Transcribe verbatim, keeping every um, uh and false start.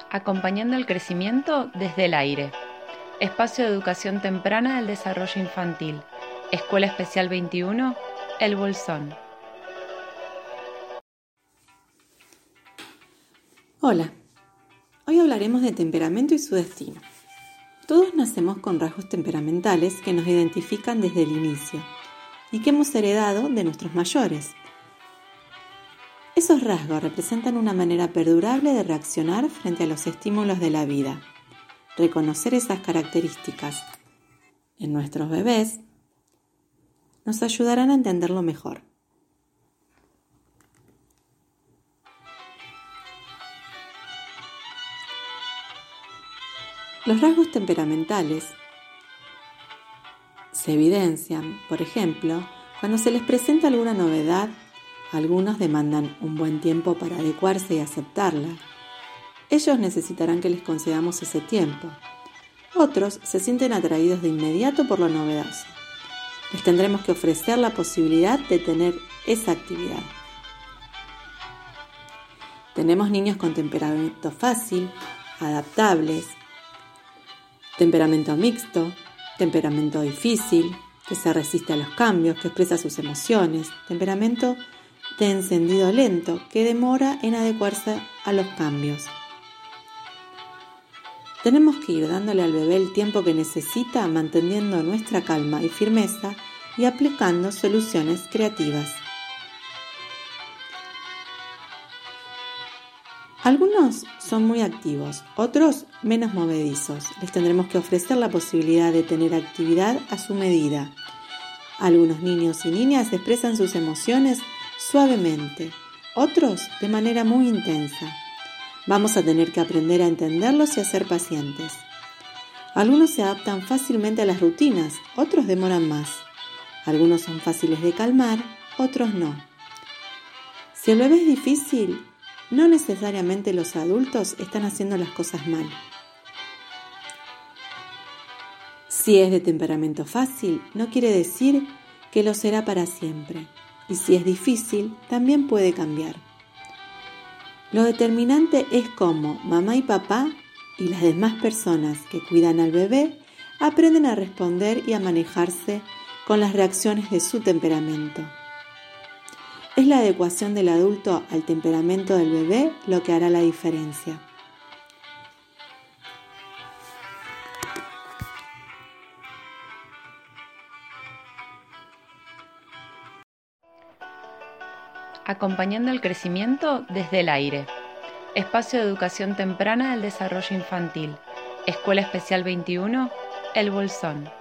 Acompañando el crecimiento desde el aire. Espacio de educación temprana del desarrollo infantil. Escuela Especial veintiuno, El Bolsón. Hola, hoy hablaremos de temperamento y su destino. Todos nacemos con rasgos temperamentales que nos identifican desde el inicio y que hemos heredado de nuestros mayores. Esos rasgos representan una manera perdurable de reaccionar frente a los estímulos de la vida. Reconocer esas características en nuestros bebés nos ayudarán a entenderlo mejor. Los rasgos temperamentales se evidencian, por ejemplo, cuando se les presenta alguna novedad. Algunos demandan un buen tiempo para adecuarse y aceptarla. Ellos necesitarán que les concedamos ese tiempo. Otros se sienten atraídos de inmediato por lo novedoso. Les tendremos que ofrecer la posibilidad de tener esa actividad. Tenemos niños con temperamento fácil, adaptables, temperamento mixto, temperamento difícil, que se resiste a los cambios, que expresa sus emociones, temperamento de encendido lento, que demora en adecuarse a los cambios. Tenemos que ir dándole al bebé el tiempo que necesita, manteniendo nuestra calma y firmeza y aplicando soluciones creativas. Algunos son muy activos, otros menos movedizos. Les tendremos que ofrecer la posibilidad de tener actividad a su medida. Algunos niños y niñas expresan sus emociones suavemente, otros de manera muy intensa. Vamos a tener que aprender a entenderlos y a ser pacientes. Algunos se adaptan fácilmente a las rutinas, otros demoran más. Algunos son fáciles de calmar, otros no. Si el bebé es difícil, no necesariamente los adultos están haciendo las cosas mal. Si es de temperamento fácil, no quiere decir que lo será para siempre. Y si es difícil, también puede cambiar. Lo determinante es cómo mamá y papá y las demás personas que cuidan al bebé aprenden a responder y a manejarse con las reacciones de su temperamento. Es la adecuación del adulto al temperamento del bebé lo que hará la diferencia. Acompañando el crecimiento desde el aire. Espacio de educación temprana del desarrollo infantil. Escuela Especial veintiuno, El Bolsón.